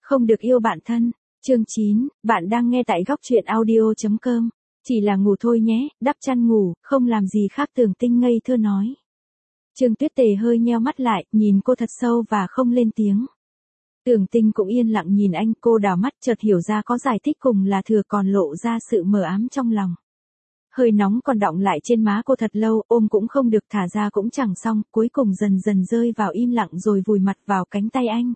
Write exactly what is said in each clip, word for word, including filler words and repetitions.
Không được yêu bạn thân. Chương chín, bạn đang nghe tại góc truyện audio chấm com. Chỉ là ngủ thôi nhé, đắp chăn ngủ, không làm gì khác. Tưởng Tinh ngây thơ nói. Trương Tuyết Tề hơi nheo mắt lại, nhìn cô thật sâu và không lên tiếng. Tưởng Tinh cũng yên lặng nhìn anh, cô đảo mắt chợt hiểu ra có giải thích cùng là thừa còn lộ ra sự mờ ám trong lòng. Hơi nóng còn đọng lại trên má cô thật lâu, ôm cũng không được, thả ra cũng chẳng xong, cuối cùng dần dần rơi vào im lặng rồi vùi mặt vào cánh tay anh.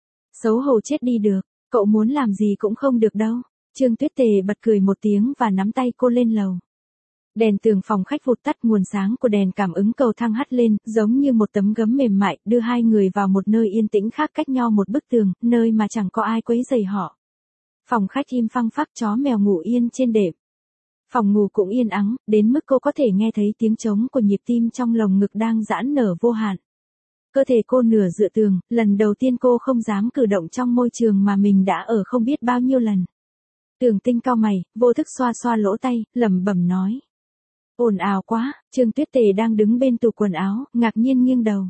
Xấu hổ chết đi được, cậu muốn làm gì cũng không được đâu. Trương Tuyết Tề bật cười một tiếng và nắm tay cô lên lầu. Đèn tường phòng khách vụt tắt, nguồn sáng của đèn cảm ứng cầu thang hắt lên, giống như một tấm gấm mềm mại, đưa hai người vào một nơi yên tĩnh khác cách nhau một bức tường, nơi mà chẳng có ai quấy rầy họ. Phòng khách im phăng phắc, chó mèo ngủ yên trên đệm. Phòng ngủ cũng yên ắng, đến mức cô có thể nghe thấy tiếng trống của nhịp tim trong lồng ngực đang giãn nở vô hạn. Cơ thể cô nửa dựa tường, lần đầu tiên cô không dám cử động trong môi trường mà mình đã ở không biết bao nhiêu lần. Tưởng Tinh cau mày, vô thức xoa xoa lỗ tay, lẩm bẩm nói. Ồn ào quá. Trương Tuyết Tề đang đứng bên tủ quần áo, ngạc nhiên nghiêng đầu.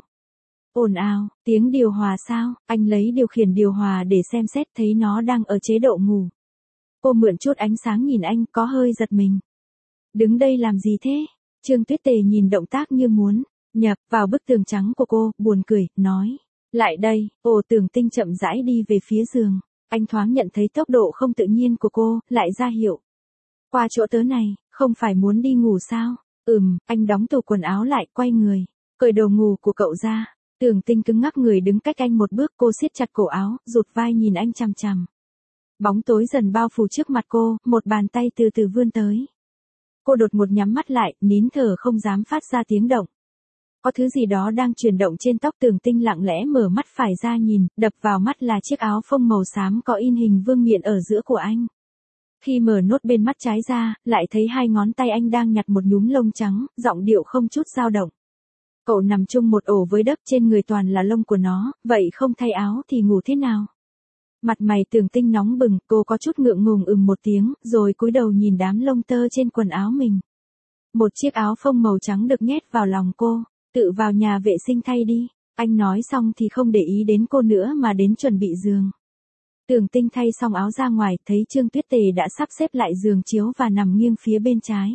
Ồn ào, tiếng điều hòa sao? Anh lấy điều khiển điều hòa để xem xét, thấy nó đang ở chế độ ngủ. Cô mượn chút ánh sáng nhìn anh, có hơi giật mình. Đứng đây làm gì thế? Trương Tuyết Tề nhìn động tác như muốn nhập vào bức tường trắng của cô, buồn cười, nói. Lại đây. Ồ, Tưởng Tinh chậm rãi đi về phía giường. Anh thoáng nhận thấy tốc độ không tự nhiên của cô, lại ra hiệu. Qua chỗ tớ này, không phải muốn đi ngủ sao? Ừm, anh đóng tủ quần áo lại, quay người, cởi đồ ngủ của cậu ra. Tưởng Tinh cứng ngắc người đứng cách anh một bước, cô siết chặt cổ áo, rụt vai nhìn anh chằm chằm. Bóng tối dần bao phủ trước mặt cô, một bàn tay từ từ vươn tới. Cô đột ngột nhắm mắt lại, nín thở không dám phát ra tiếng động. Có thứ gì đó đang chuyển động trên tóc. Tưởng Tinh lặng lẽ mở mắt phải ra nhìn, đập vào mắt là chiếc áo phông màu xám có in hình vương miện ở giữa của anh. Khi mở nốt bên mắt trái ra, lại thấy hai ngón tay anh đang nhặt một nhúm lông trắng, giọng điệu không chút dao động. Cậu nằm chung một ổ với đất, trên người toàn là lông của nó, vậy không thay áo thì ngủ thế nào? Mặt mày Tưởng Tinh nóng bừng, cô có chút ngượng ngùng ừm một tiếng, rồi cúi đầu nhìn đám lông tơ trên quần áo mình. Một chiếc áo phông màu trắng được nhét vào lòng cô. Tự vào nhà vệ sinh thay đi. Anh nói xong thì không để ý đến cô nữa mà đến chuẩn bị giường. Tưởng Tinh thay xong áo ra ngoài, thấy Trương Tuyết Tề đã sắp xếp lại giường chiếu và nằm nghiêng phía bên trái.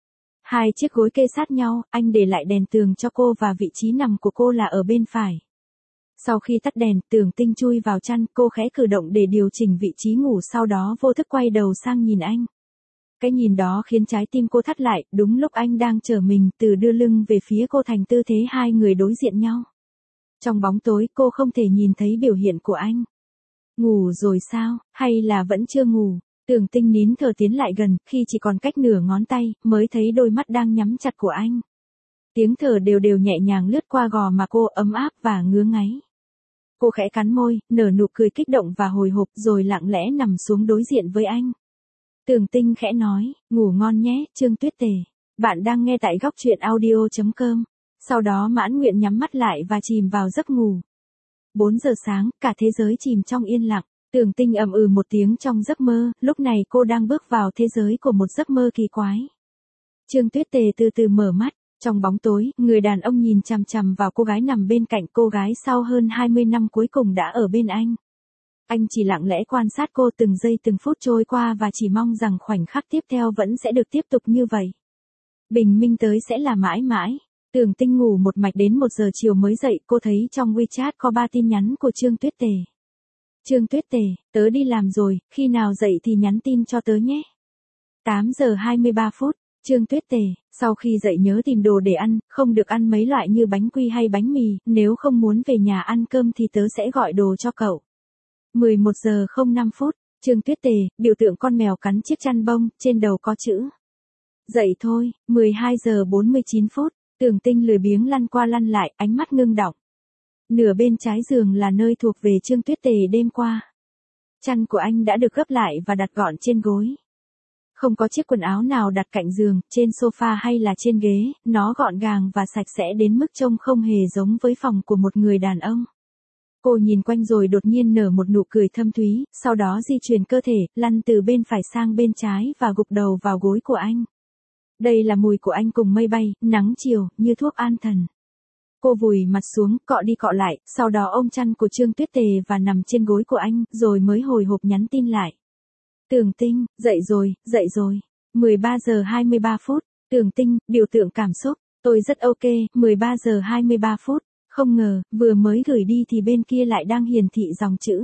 Hai chiếc gối kê sát nhau, anh để lại đèn tường cho cô và vị trí nằm của cô là ở bên phải. Sau khi tắt đèn, Tưởng Tinh chui vào chăn, cô khẽ cử động để điều chỉnh vị trí ngủ, sau đó vô thức quay đầu sang nhìn anh. Cái nhìn đó khiến trái tim cô thắt lại, đúng lúc anh đang chờ mình, từ đưa lưng về phía cô thành tư thế hai người đối diện nhau. Trong bóng tối, cô không thể nhìn thấy biểu hiện của anh. Ngủ rồi sao, hay là vẫn chưa ngủ? Tưởng Tinh nín thở tiến lại gần, khi chỉ còn cách nửa ngón tay, mới thấy đôi mắt đang nhắm chặt của anh. Tiếng thở đều đều nhẹ nhàng lướt qua gò má cô, ấm áp và ngứa ngáy. Cô khẽ cắn môi, nở nụ cười kích động và hồi hộp, rồi lặng lẽ nằm xuống đối diện với anh. Tưởng Tinh khẽ nói, ngủ ngon nhé, Trương Tuyết Tề. Bạn đang nghe tại góc truyện audio chấm com. Sau đó mãn nguyện nhắm mắt lại và chìm vào giấc ngủ. bốn giờ sáng, cả thế giới chìm trong yên lặng. Tưởng Tinh ầm ừ một tiếng trong giấc mơ, lúc này cô đang bước vào thế giới của một giấc mơ kỳ quái. Trương Tuyết Tề từ từ mở mắt, trong bóng tối, người đàn ông nhìn chằm chằm vào cô gái nằm bên cạnh. Cô gái sau hơn hai mươi năm cuối cùng đã ở bên anh. Anh chỉ lặng lẽ quan sát cô, từng giây từng phút trôi qua và chỉ mong rằng khoảnh khắc tiếp theo vẫn sẽ được tiếp tục như vậy. Bình minh tới sẽ là mãi mãi. Tưởng Tinh ngủ một mạch đến một giờ chiều mới dậy, cô thấy trong WeChat có ba tin nhắn của Trương Tuyết Tề. Trương Tuyết Tề, tớ đi làm rồi, khi nào dậy thì nhắn tin cho tớ nhé. tám giờ hai mươi ba phút, Trương Tuyết Tề, sau khi dậy nhớ tìm đồ để ăn, không được ăn mấy loại như bánh quy hay bánh mì, nếu không muốn về nhà ăn cơm thì tớ sẽ gọi đồ cho cậu. mười một giờ không năm phút, Trương Tuyết Tề, biểu tượng con mèo cắn chiếc chăn bông, trên đầu có chữ. Dậy thôi. mười hai giờ bốn mươi chín phút, Tưởng Tinh lười biếng lăn qua lăn lại, ánh mắt ngưng đọng. Nửa bên trái giường là nơi thuộc về Trương Tuyết Tề đêm qua. Chăn của anh đã được gấp lại và đặt gọn trên gối. Không có chiếc quần áo nào đặt cạnh giường, trên sofa hay là trên ghế, nó gọn gàng và sạch sẽ đến mức trông không hề giống với phòng của một người đàn ông. Cô nhìn quanh rồi đột nhiên nở một nụ cười thâm thúy, sau đó di chuyển cơ thể, lăn từ bên phải sang bên trái và gục đầu vào gối của anh. Đây là mùi của anh cùng mây bay, nắng chiều, như thuốc an thần. Cô vùi mặt xuống, cọ đi cọ lại, sau đó ôm chăn của Trương Tuyết Tề và nằm trên gối của anh, rồi mới hồi hộp nhắn tin lại. Tường Tinh, dậy rồi, dậy rồi. mười ba giờ hai mươi ba phút. Tường Tinh, biểu tượng cảm xúc. Tôi rất ok, mười ba giờ hai mươi ba phút. Không ngờ, vừa mới gửi đi thì bên kia lại đang hiển thị dòng chữ.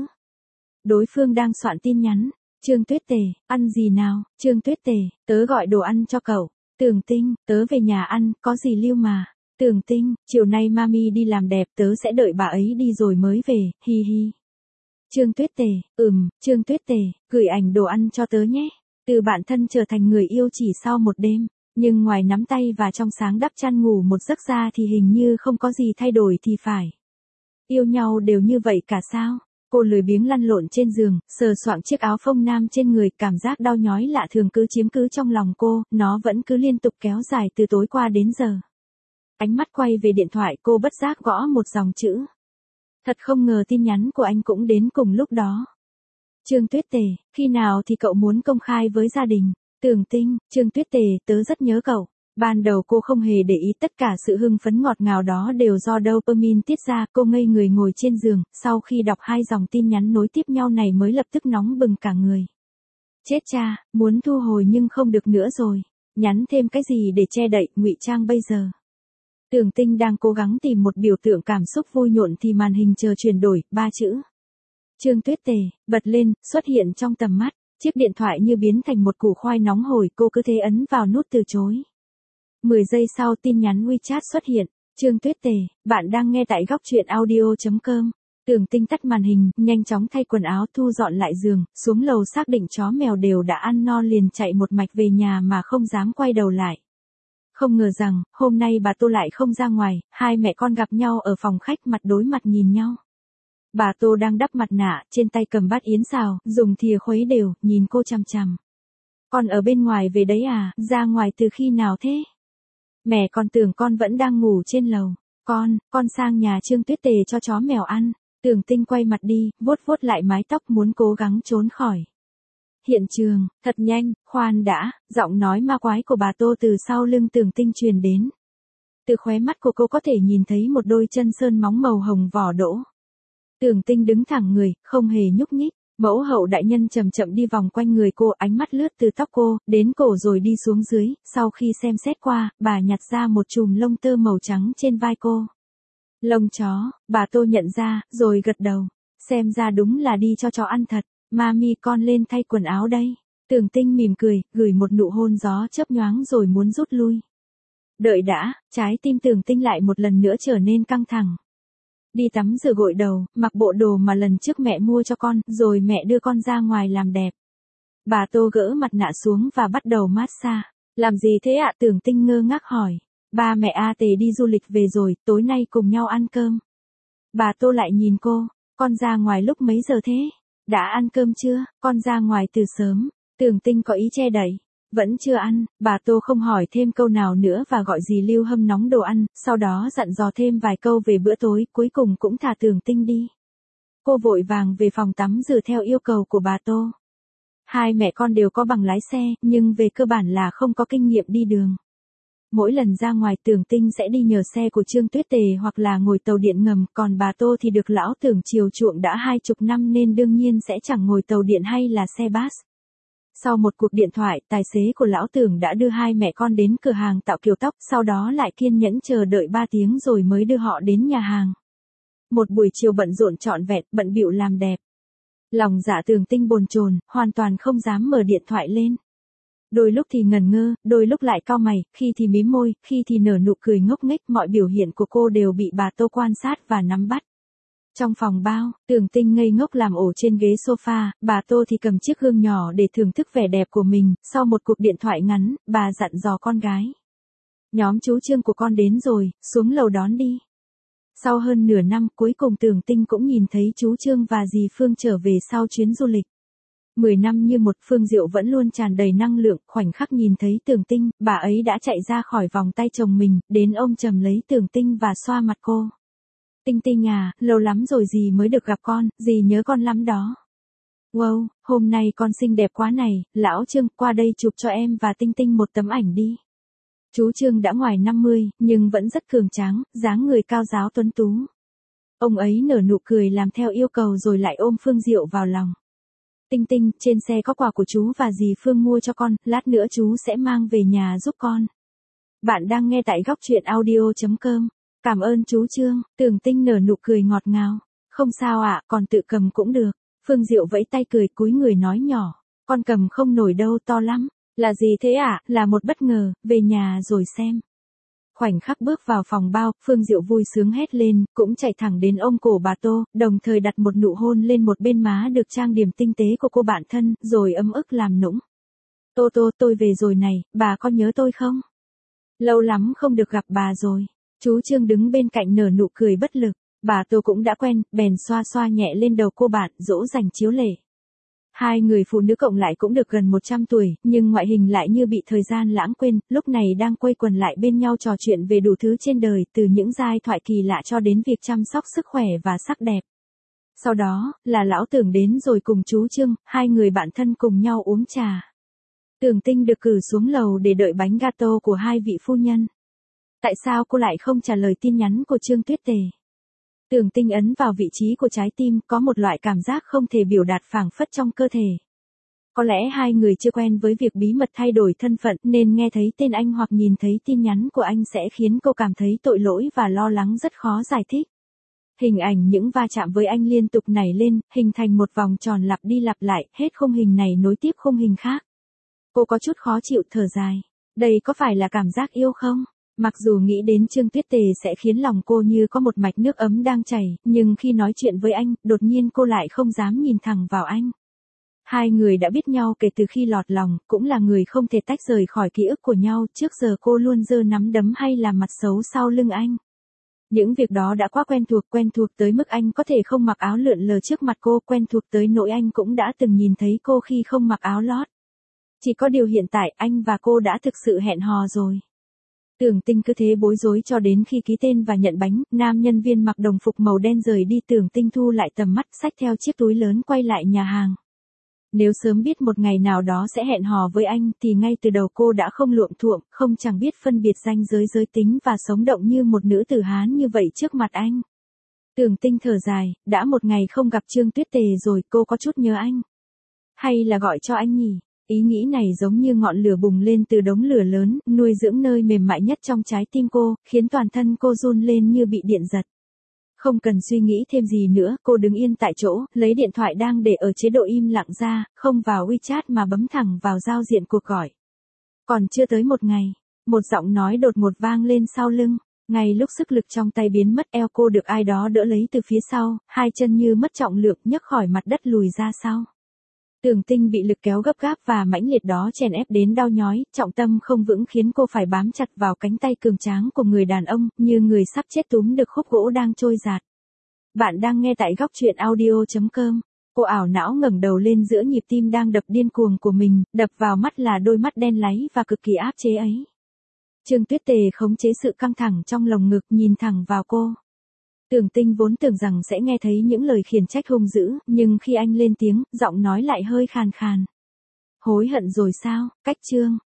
Đối phương đang soạn tin nhắn. Trương Tuyết Tề, ăn gì nào? Trương Tuyết Tề, tớ gọi đồ ăn cho cậu. Tường Tinh, tớ về nhà ăn, có gì lưu mà. Tường Tinh, chiều nay mami đi làm đẹp, tớ sẽ đợi bà ấy đi rồi mới về, hi hi. Trương Tuyết Tề, ừm, Trương Tuyết Tề, gửi ảnh đồ ăn cho tớ nhé. Từ bạn thân trở thành người yêu chỉ sau một đêm, nhưng ngoài nắm tay và trong sáng đắp chăn ngủ một giấc ra thì hình như không có gì thay đổi thì phải. Yêu nhau đều như vậy cả sao? Cô lười biếng lăn lộn trên giường, sờ soạng chiếc áo phông nam trên người, cảm giác đau nhói lạ thường cứ chiếm cứ trong lòng cô, nó vẫn cứ liên tục kéo dài từ tối qua đến giờ. Ánh mắt quay về điện thoại, cô bất giác gõ một dòng chữ. Thật không ngờ tin nhắn của anh cũng đến cùng lúc đó. Trương Tuyết Tề, khi nào thì cậu muốn công khai với gia đình? Tường Tinh, Trương Tuyết Tề, tớ rất nhớ cậu. Ban đầu cô không hề để ý, tất cả sự hưng phấn ngọt ngào đó đều do dopamine tiết ra. Cô ngây người ngồi trên giường, sau khi đọc hai dòng tin nhắn nối tiếp nhau này mới lập tức nóng bừng cả người. Chết cha, muốn thu hồi nhưng không được nữa rồi. Nhắn thêm cái gì để che đậy, ngụy trang bây giờ? Tường Tinh đang cố gắng tìm một biểu tượng cảm xúc vui nhộn thì màn hình chờ chuyển đổi, ba chữ. Trương Tuyết Tề, bật lên, xuất hiện trong tầm mắt. Chiếc điện thoại như biến thành một củ khoai nóng hổi, cô cứ thế ấn vào nút từ chối. mười giây sau tin nhắn WeChat xuất hiện. Trương Tuyết Tề, bạn đang nghe tại góc truyện audio chấm com. Tường Tinh tắt màn hình, nhanh chóng thay quần áo, thu dọn lại giường, xuống lầu xác định chó mèo đều đã ăn no liền chạy một mạch về nhà mà không dám quay đầu lại. Không ngờ rằng, hôm nay bà Tô lại không ra ngoài, hai mẹ con gặp nhau ở phòng khách mặt đối mặt nhìn nhau. Bà Tô đang đắp mặt nạ, trên tay cầm bát yến xào, dùng thìa khuấy đều, nhìn cô chằm chằm. Con ở bên ngoài về đấy à, ra ngoài từ khi nào thế? Mẹ con tưởng con vẫn đang ngủ trên lầu. Con, con sang nhà Trương Tuyết Tề cho chó mèo ăn. Tường Tinh quay mặt đi, vuốt vuốt lại mái tóc muốn cố gắng trốn khỏi hiện trường. Thật nhanh, khoan đã, giọng nói ma quái của bà Tô từ sau lưng Tường Tinh truyền đến. Từ khóe mắt của cô có thể nhìn thấy một đôi chân sơn móng màu hồng vỏ đỗ. Tường Tinh đứng thẳng người, không hề nhúc nhích. Mẫu hậu đại nhân chậm chậm đi vòng quanh người cô, ánh mắt lướt từ tóc cô, đến cổ rồi đi xuống dưới, sau khi xem xét qua, bà nhặt ra một chùm lông tơ màu trắng trên vai cô. Lông chó, bà Tô nhận ra, rồi gật đầu. Xem ra đúng là đi cho chó ăn thật. Mami, con lên thay quần áo đây. Tường Tinh mỉm cười, gửi một nụ hôn gió chớp nhoáng rồi muốn rút lui. Đợi đã, trái tim Tường Tinh lại một lần nữa trở nên căng thẳng. Đi tắm rửa gội đầu, mặc bộ đồ mà lần trước mẹ mua cho con, rồi mẹ đưa con ra ngoài làm đẹp. Bà Tô gỡ mặt nạ xuống và bắt đầu massage. Làm gì thế ạ? Tường Tinh ngơ ngác hỏi. Ba mẹ A Tề đi du lịch về rồi, tối nay cùng nhau ăn cơm. Bà Tô lại nhìn cô, con ra ngoài lúc mấy giờ thế? Đã ăn cơm chưa? Con ra ngoài từ sớm. Tường Tinh có ý che đậy. Vẫn chưa ăn, bà Tô không hỏi thêm câu nào nữa và gọi dì Lưu hâm nóng đồ ăn, sau đó dặn dò thêm vài câu về bữa tối, cuối cùng cũng thả Tường Tinh đi. Cô vội vàng về phòng tắm rửa theo yêu cầu của bà Tô. Hai mẹ con đều có bằng lái xe, nhưng về cơ bản là không có kinh nghiệm đi đường. Mỗi lần ra ngoài Tường Tinh sẽ đi nhờ xe của Trương Tuyết Tề hoặc là ngồi tàu điện ngầm, còn bà Tô thì được lão Tưởng chiều chuộng đã hai chục năm nên đương nhiên sẽ chẳng ngồi tàu điện hay là xe bus. Sau một cuộc điện thoại, tài xế của lão Tưởng đã đưa hai mẹ con đến cửa hàng tạo kiểu tóc, sau đó lại kiên nhẫn chờ đợi ba tiếng rồi mới đưa họ đến nhà hàng. Một buổi chiều bận rộn trọn vẹn, bận bịu làm đẹp. Lòng dạ Tường Tinh bồn chồn, hoàn toàn không dám mở điện thoại lên. Đôi lúc thì ngần ngơ, đôi lúc lại cau mày, khi thì mím môi, khi thì nở nụ cười ngốc nghếch, mọi biểu hiện của cô đều bị bà Tô quan sát và nắm bắt. Trong phòng bao, Tường Tinh ngây ngốc làm ổ trên ghế sofa, bà Tô thì cầm chiếc gương nhỏ để thưởng thức vẻ đẹp của mình. Sau một cuộc điện thoại ngắn, bà dặn dò con gái. Nhóm chú Trương của con đến rồi, xuống lầu đón đi. Sau hơn nửa năm, cuối cùng Tường Tinh cũng nhìn thấy chú Trương và dì Phương trở về sau chuyến du lịch. Mười năm như một, Phương Diệu vẫn luôn tràn đầy năng lượng, khoảnh khắc nhìn thấy Tường Tinh, bà ấy đã chạy ra khỏi vòng tay chồng mình, đến ôm chầm lấy Tường Tinh và xoa mặt cô. Tinh Tinh à, lâu lắm rồi dì mới được gặp con, dì nhớ con lắm đó. Wow, hôm nay con xinh đẹp quá này, lão Trương, qua đây chụp cho em và Tinh Tinh một tấm ảnh đi. Chú Trương đã ngoài năm mươi, nhưng vẫn rất cường tráng, dáng người cao ráo tuấn tú. Ông ấy nở nụ cười làm theo yêu cầu rồi lại ôm Phương Diệu vào lòng. Tinh Tinh, trên xe có quà của chú và dì Phương mua cho con, lát nữa chú sẽ mang về nhà giúp con. Bạn đang nghe tại góc truyện audio chấm com. Cảm ơn chú Trương. Tưởng Tinh nở nụ cười ngọt ngào. Không sao ạ, còn tự cầm cũng được. Phương Diệu vẫy tay cười cúi người nói nhỏ. Con cầm không nổi đâu, to lắm. Là gì thế ạ? À? Là một bất ngờ, về nhà rồi xem. Khoảnh khắc bước vào phòng bao, Phương Diệu vui sướng hét lên, cũng chạy thẳng đến ôm cổ bà Tô, đồng thời đặt một nụ hôn lên một bên má được trang điểm tinh tế của cô bạn thân, rồi ấm ức làm nũng. Tô Tô, tôi về rồi này, bà có nhớ tôi không? Lâu lắm không được gặp bà rồi. Chú Trương đứng bên cạnh nở nụ cười bất lực, bà Tô cũng đã quen, bèn xoa xoa nhẹ lên đầu cô bạn, dỗ dành chiếu lệ. Hai người phụ nữ cộng lại cũng được gần một trăm tuổi, nhưng ngoại hình lại như bị thời gian lãng quên, lúc này đang quây quần lại bên nhau trò chuyện về đủ thứ trên đời, từ những giai thoại kỳ lạ cho đến việc chăm sóc sức khỏe và sắc đẹp. Sau đó, là lão Tưởng đến rồi cùng chú Trương, hai người bạn thân cùng nhau uống trà. Tưởng Tinh được cử xuống lầu để đợi bánh gato của hai vị phu nhân. Tại sao cô lại không trả lời tin nhắn của Trương Tuyết Tề? Tưởng Tinh ấn vào vị trí của trái tim, có một loại cảm giác không thể biểu đạt phảng phất trong cơ thể. Có lẽ hai người chưa quen với việc bí mật thay đổi thân phận nên nghe thấy tên anh hoặc nhìn thấy tin nhắn của anh sẽ khiến cô cảm thấy tội lỗi và lo lắng rất khó giải thích. Hình ảnh những va chạm với anh liên tục nảy lên, hình thành một vòng tròn lặp đi lặp lại, hết khung hình này nối tiếp khung hình khác. Cô có chút khó chịu thở dài. Đây có phải là cảm giác yêu không? Mặc dù nghĩ đến Trương Tuyết Tề sẽ khiến lòng cô như có một mạch nước ấm đang chảy, nhưng khi nói chuyện với anh, đột nhiên cô lại không dám nhìn thẳng vào anh. Hai người đã biết nhau kể từ khi lọt lòng, cũng là người không thể tách rời khỏi ký ức của nhau, trước giờ cô luôn giơ nắm đấm hay làm mặt xấu sau lưng anh. Những việc đó đã quá quen thuộc, quen thuộc tới mức anh có thể không mặc áo lượn lờ trước mặt cô, quen thuộc tới nỗi anh cũng đã từng nhìn thấy cô khi không mặc áo lót. Chỉ có điều hiện tại anh và cô đã thực sự hẹn hò rồi. Tưởng Tinh cứ thế bối rối cho đến khi ký tên và nhận bánh, nam nhân viên mặc đồng phục màu đen rời đi. Tưởng Tinh thu lại tầm mắt, xách theo chiếc túi lớn quay lại nhà hàng. Nếu sớm biết một ngày nào đó sẽ hẹn hò với anh thì ngay từ đầu cô đã không luộm thuộm, không chẳng biết phân biệt ranh giới giới tính và sống động như một nữ tử Hán như vậy trước mặt anh. Tưởng Tinh thở dài, đã một ngày không gặp Trương Tuyết Tề rồi, cô có chút nhớ anh. Hay là gọi cho anh nhỉ? Ý nghĩ này giống như ngọn lửa bùng lên từ đống lửa lớn, nuôi dưỡng nơi mềm mại nhất trong trái tim cô, khiến toàn thân cô run lên như bị điện giật. Không cần suy nghĩ thêm gì nữa, cô đứng yên tại chỗ, lấy điện thoại đang để ở chế độ im lặng ra, không vào WeChat mà bấm thẳng vào giao diện cuộc gọi. Còn chưa tới một ngày, một giọng nói đột ngột vang lên sau lưng. Ngay lúc sức lực trong tay biến mất, eo cô được ai đó đỡ lấy từ phía sau, hai chân như mất trọng lượng nhấc khỏi mặt đất lùi ra sau. Tưởng Tinh bị lực kéo gấp gáp và mãnh liệt đó chèn ép đến đau nhói, trọng tâm không vững khiến cô phải bám chặt vào cánh tay cường tráng của người đàn ông, như người sắp chết túm được khúc gỗ đang trôi dạt. Bạn đang nghe tại góc truyện audio chấm com. Cô ảo não ngẩng đầu lên giữa nhịp tim đang đập điên cuồng của mình, đập vào mắt là đôi mắt đen láy và cực kỳ áp chế ấy. Trương Tuyết Tề khống chế sự căng thẳng trong lồng ngực, nhìn thẳng vào cô. Tưởng Tinh vốn tưởng rằng sẽ nghe thấy những lời khiển trách hung dữ, nhưng khi anh lên tiếng, giọng nói lại hơi khàn khàn. Hối hận rồi sao, cách Trương,